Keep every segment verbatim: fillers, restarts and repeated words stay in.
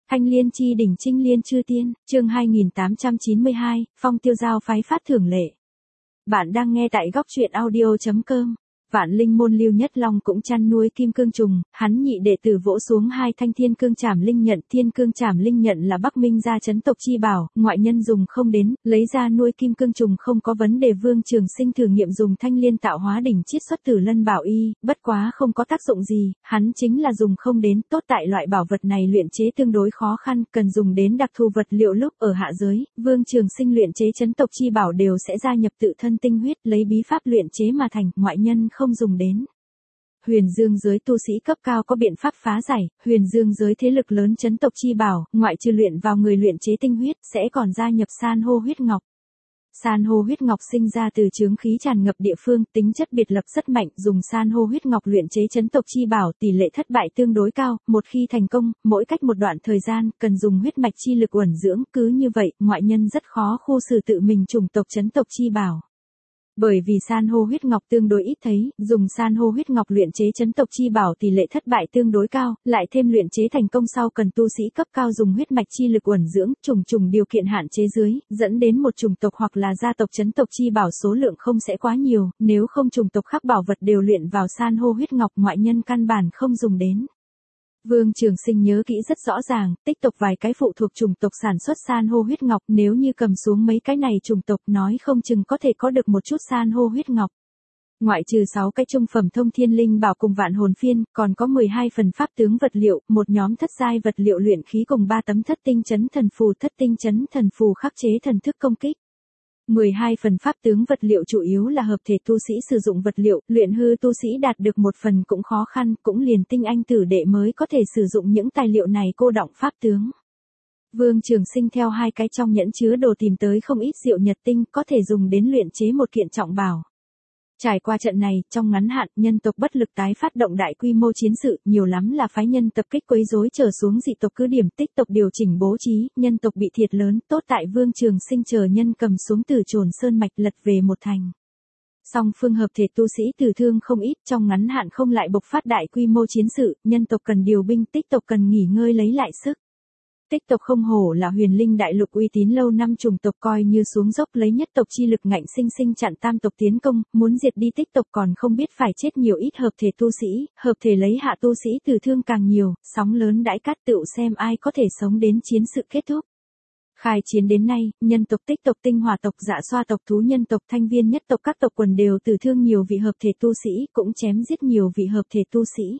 Thanh Liên chi đỉnh Trinh Liên chư tiên, chương hai nghìn tám trăm chín mươi hai, Phong Tiêu Giao phái phát thưởng lệ. Bạn đang nghe tại góc truyện audio chấm com. Vạn Linh môn Lưu Nhất Long cũng chăn nuôi kim cương trùng, hắn nhị đệ tử vỗ xuống hai thanh thiên cương trảm linh nhận. Thiên cương trảm linh nhận là Bắc Minh gia chấn tộc chi bảo, ngoại nhân dùng không đến, lấy ra nuôi kim cương trùng không có vấn đề. Vương Trường Sinh thử nghiệm dùng thanh liên tạo hóa đỉnh chiết xuất Tử Lân bảo y, bất quá không có tác dụng gì, hắn chính là dùng không đến. Tốt tại loại bảo vật này luyện chế tương đối khó khăn, cần dùng đến đặc thù vật liệu. Lúc ở hạ giới, Vương Trường Sinh luyện chế chấn tộc chi bảo đều sẽ gia nhập tự thân tinh huyết, lấy bí pháp luyện chế mà thành, ngoại nhân không dùng đến. Huyền Dương giới tu sĩ cấp cao có biện pháp phá giải. Huyền Dương giới thế lực lớn chấn tộc chi bảo, ngoại trừ luyện vào người luyện chế tinh huyết, sẽ còn gia nhập san hô huyết ngọc. San hô huyết ngọc sinh ra từ chướng khí tràn ngập địa phương, tính chất biệt lập rất mạnh, dùng san hô huyết ngọc luyện chế chấn tộc chi bảo tỷ lệ thất bại tương đối cao, một khi thành công, mỗi cách một đoạn thời gian, cần dùng huyết mạch chi lực uẩn dưỡng, cứ như vậy, ngoại nhân rất khó khu xử tự mình chủng tộc chấn tộc chi bảo. Bởi vì san hô huyết ngọc tương đối ít thấy, dùng san hô huyết ngọc luyện chế chấn tộc chi bảo tỷ lệ thất bại tương đối cao, lại thêm luyện chế thành công sau cần tu sĩ cấp cao dùng huyết mạch chi lực uẩn dưỡng, trùng trùng điều kiện hạn chế dưới, dẫn đến một chủng tộc hoặc là gia tộc chấn tộc chi bảo số lượng không sẽ quá nhiều, nếu không chủng tộc khác bảo vật đều luyện vào san hô huyết ngọc, ngoại nhân căn bản không dùng đến. Vương Trường Sinh nhớ kỹ rất rõ ràng, tích tộc vài cái phụ thuộc chủng tộc sản xuất san hô huyết ngọc, nếu như cầm xuống mấy cái này chủng tộc nói không chừng có thể có được một chút san hô huyết ngọc. Ngoại trừ sáu cái trung phẩm thông thiên linh bảo cùng vạn hồn phiên, còn có mười hai phần pháp tướng vật liệu, một nhóm thất giai vật liệu luyện khí cùng ba tấm thất tinh chấn thần phù. Thất tinh chấn thần phù khắc chế thần thức công kích. mười hai phần pháp tướng vật liệu chủ yếu là hợp thể tu sĩ sử dụng vật liệu, luyện hư tu sĩ đạt được một phần cũng khó khăn, cũng liền tinh anh tử đệ mới có thể sử dụng những tài liệu này cô đọng pháp tướng. Vương Trường Sinh theo hai cái trong nhẫn chứa đồ tìm tới không ít diệu nhật tinh, có thể dùng đến luyện chế một kiện trọng bảo. Trải qua trận này, trong ngắn hạn, nhân tộc bất lực tái phát động đại quy mô chiến sự, nhiều lắm là phái nhân tập kích quấy rối trở xuống dị tộc cứ điểm, tích tộc điều chỉnh bố trí, nhân tộc bị thiệt lớn, tốt tại Vương Trường Sinh chờ nhân cầm xuống từ Trồn Sơn mạch lật về một thành. Song phương hợp thể tu sĩ tử thương không ít, trong ngắn hạn không lại bộc phát đại quy mô chiến sự, nhân tộc cần điều binh, tích tộc cần nghỉ ngơi lấy lại sức. Tích tộc không hổ là huyền linh đại lục uy tín lâu năm chủng tộc, coi như xuống dốc lấy nhất tộc chi lực ngạnh sinh sinh chặn tam tộc tiến công, muốn diệt đi tích tộc còn không biết phải chết nhiều ít hợp thể tu sĩ, hợp thể lấy hạ tu sĩ tử thương càng nhiều, sóng lớn đãi cát tựu xem ai có thể sống đến chiến sự kết thúc. Khai chiến đến nay, nhân tộc tích tộc tinh hỏa tộc dạ xoa tộc thú nhân tộc thanh viên nhất tộc các tộc quần đều tử thương nhiều vị hợp thể tu sĩ, cũng chém giết nhiều vị hợp thể tu sĩ.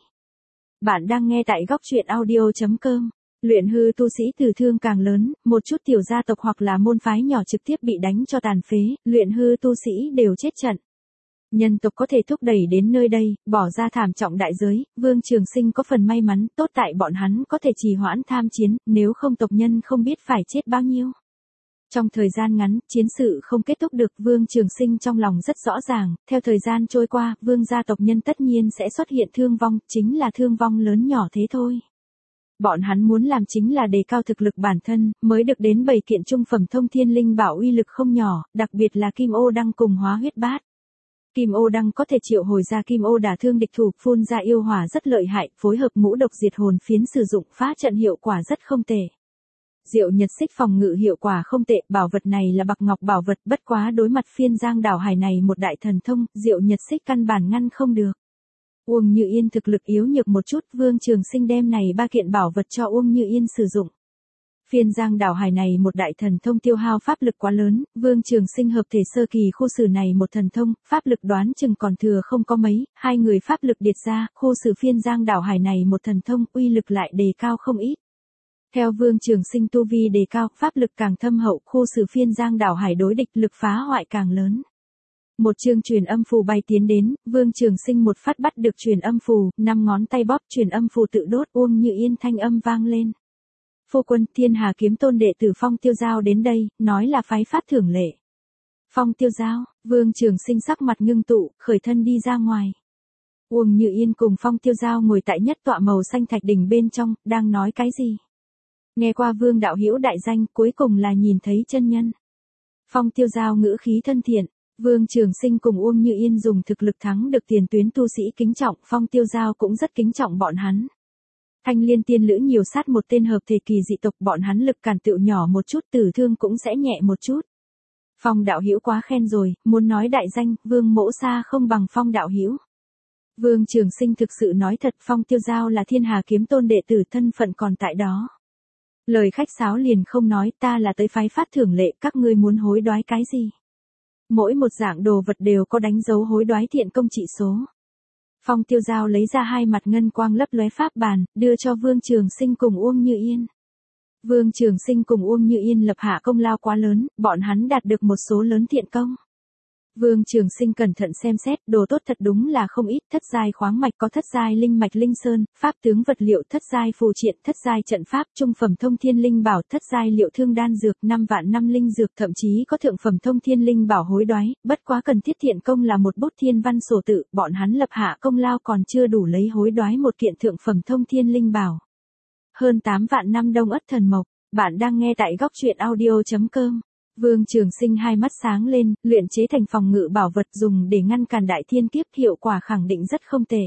Bạn đang nghe tại góc truyện audio chấm com. Luyện hư tu sĩ tử thương càng lớn, một chút tiểu gia tộc hoặc là môn phái nhỏ trực tiếp bị đánh cho tàn phế, luyện hư tu sĩ đều chết trận. Nhân tộc có thể thúc đẩy đến nơi đây, bỏ ra thảm trọng đại giới, Vương Trường Sinh có phần may mắn, tốt tại bọn hắn có thể trì hoãn tham chiến, nếu không tộc nhân không biết phải chết bao nhiêu. Trong thời gian ngắn, chiến sự không kết thúc được, Vương Trường Sinh trong lòng rất rõ ràng, theo thời gian trôi qua, Vương gia tộc nhân tất nhiên sẽ xuất hiện thương vong, chính là thương vong lớn nhỏ thế thôi. Bọn hắn muốn làm chính là đề cao thực lực bản thân, mới được đến bảy kiện trung phẩm thông thiên linh bảo uy lực không nhỏ, đặc biệt là kim ô đăng cùng hóa huyết bát. Kim ô đăng có thể triệu hồi ra kim ô đả thương địch thủ, phun ra yêu hỏa rất lợi hại, phối hợp ngũ độc diệt hồn phiến sử dụng phá trận hiệu quả rất không tệ. Diệu nhật xích phòng ngự hiệu quả không tệ, bảo vật này là bạc ngọc bảo vật, bất quá đối mặt phiên giang đảo hải này một đại thần thông, diệu nhật xích căn bản ngăn không được. Uông Như Yên thực lực yếu nhược một chút, Vương Trường Sinh đem này ba kiện bảo vật cho Uông Như Yên sử dụng. Phiên giang đảo hải này một đại thần thông tiêu hao pháp lực quá lớn, Vương Trường Sinh hợp thể sơ kỳ khu xử này một thần thông, pháp lực đoán chừng còn thừa không có mấy, hai người pháp lực điệt ra, khu xử phiên giang đảo hải này một thần thông, uy lực lại đề cao không ít. Theo Vương Trường Sinh tu vi đề cao, pháp lực càng thâm hậu, khu xử phiên giang đảo hải đối địch lực phá hoại càng lớn. Một chương truyền âm phù bay tiến đến, Vương Trường Sinh một phát bắt được truyền âm phù, năm ngón tay bóp truyền âm phù tự đốt, Uông Như Yên thanh âm vang lên. Phu quân, Thiên Hà kiếm tôn đệ tử Phong Tiêu Giao đến đây, nói là phái phát thưởng lệ. Phong Tiêu Giao, Vương Trường Sinh sắc mặt ngưng tụ, khởi thân đi ra ngoài. Uông Như Yên cùng Phong Tiêu Giao ngồi tại nhất tọa màu xanh thạch đỉnh bên trong, đang nói cái gì? Nghe qua Vương đạo hữu đại danh, cuối cùng là nhìn thấy chân nhân. Phong Tiêu Giao ngữ khí thân thiện. Vương Trường Sinh cùng Uông Như Yên dùng thực lực thắng được tiền tuyến tu sĩ kính trọng, Phong Tiêu Giao cũng rất kính trọng bọn hắn. Thanh liên tiên lữ nhiều sát một tên hợp thể kỳ dị tộc, bọn hắn lực cản tựu nhỏ một chút, tử thương cũng sẽ nhẹ một chút. Phong đạo hữu quá khen rồi, muốn nói đại danh, Vương Mỗ xa không bằng Phong đạo hữu. Vương Trường Sinh thực sự nói thật, Phong Tiêu Giao là Thiên Hà Kiếm Tôn đệ tử, thân phận còn tại đó. Lời khách sáo liền không nói, ta là tới phái phát thưởng lệ, các ngươi muốn hối đoái cái gì? Mỗi một dạng đồ vật đều có đánh dấu hối đoái thiện công trị số. Phong Tiêu Giao lấy ra hai mặt ngân quang lấp lóe pháp bàn, đưa cho Vương Trường Sinh cùng Uông Như Yên. Vương Trường Sinh cùng Uông Như Yên lập hạ công lao quá lớn, bọn hắn đạt được một số lớn thiện công. Vương Trường Sinh cẩn thận xem xét, đồ tốt thật đúng là không ít, thất giai khoáng mạch có thất giai linh mạch linh sơn, pháp tướng vật liệu thất giai phù triện, thất giai trận pháp, trung phẩm thông thiên linh bảo, thất giai liệu thương đan dược, năm vạn năm linh dược, thậm chí có thượng phẩm thông thiên linh bảo hối đoái, bất quá cần thiết thiện công là một bút thiên văn sổ tự, bọn hắn lập hạ công lao còn chưa đủ lấy hối đoái một kiện thượng phẩm thông thiên linh bảo. Hơn tám vạn năm đông ất thần mộc, bạn đang nghe tại góc truyện audio chấm com. Vương Trường Sinh hai mắt sáng lên, luyện chế thành phòng ngự bảo vật dùng để ngăn cản đại thiên kiếp, hiệu quả khẳng định rất không tệ.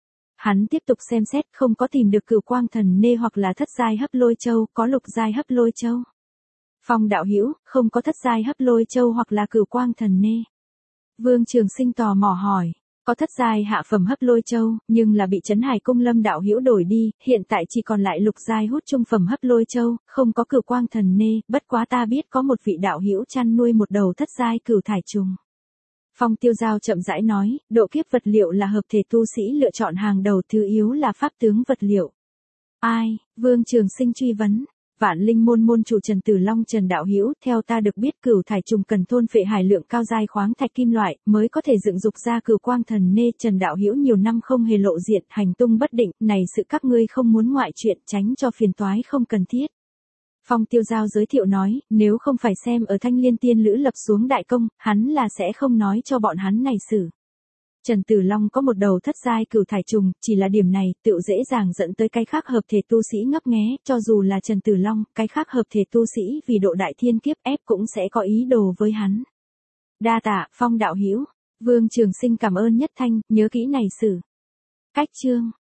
Hắn tiếp tục xem xét, không có tìm được Cửu Quang Thần Nê hoặc là thất giai hấp lôi châu, có lục giai hấp lôi châu. Phong đạo hữu, không có thất giai hấp lôi châu hoặc là Cửu Quang Thần Nê. Vương Trường Sinh tò mò hỏi. Có thất giai hạ phẩm hấp lôi châu, nhưng là bị Trấn Hải Cung Lâm đạo hữu đổi đi, hiện tại chỉ còn lại lục giai hút trung phẩm hấp lôi châu, không có Cửu Quang Thần Nê, bất quá ta biết có một vị đạo hữu chăn nuôi một đầu thất giai cửu thải trùng. Phong Tiêu Giao chậm rãi nói, độ kiếp vật liệu là hợp thể tu sĩ lựa chọn hàng đầu, thứ yếu là pháp tướng vật liệu. Ai? Vương Trường Sinh truy vấn. Vạn Linh môn môn chủ Trần Tử Long Trần đạo hữu, theo ta được biết cửu thải trùng cần thôn phệ hải lượng cao giai khoáng thạch kim loại, mới có thể dựng dục ra Cửu Quang Thần Nê. Trần đạo hữu nhiều năm không hề lộ diện, hành tung bất định, này sự các ngươi không muốn ngoại chuyện, tránh cho phiền toái không cần thiết. Phong Tiêu Giao giới thiệu nói, nếu không phải xem ở Thanh Liên tiên lữ lập xuống đại công, hắn là sẽ không nói cho bọn hắn này xử. Trần Tử Long có một đầu thất giai cửu thải trùng, chỉ là điểm này, tựu dễ dàng dẫn tới cái khác hợp thể tu sĩ ngấp nghé, cho dù là Trần Tử Long, cái khác hợp thể tu sĩ vì độ đại thiên kiếp ép cũng sẽ có ý đồ với hắn. Đa tạ, Phong đạo hữu. Vương Trường Sinh cảm ơn nhất thanh, nhớ kỹ này xử. Cách chương.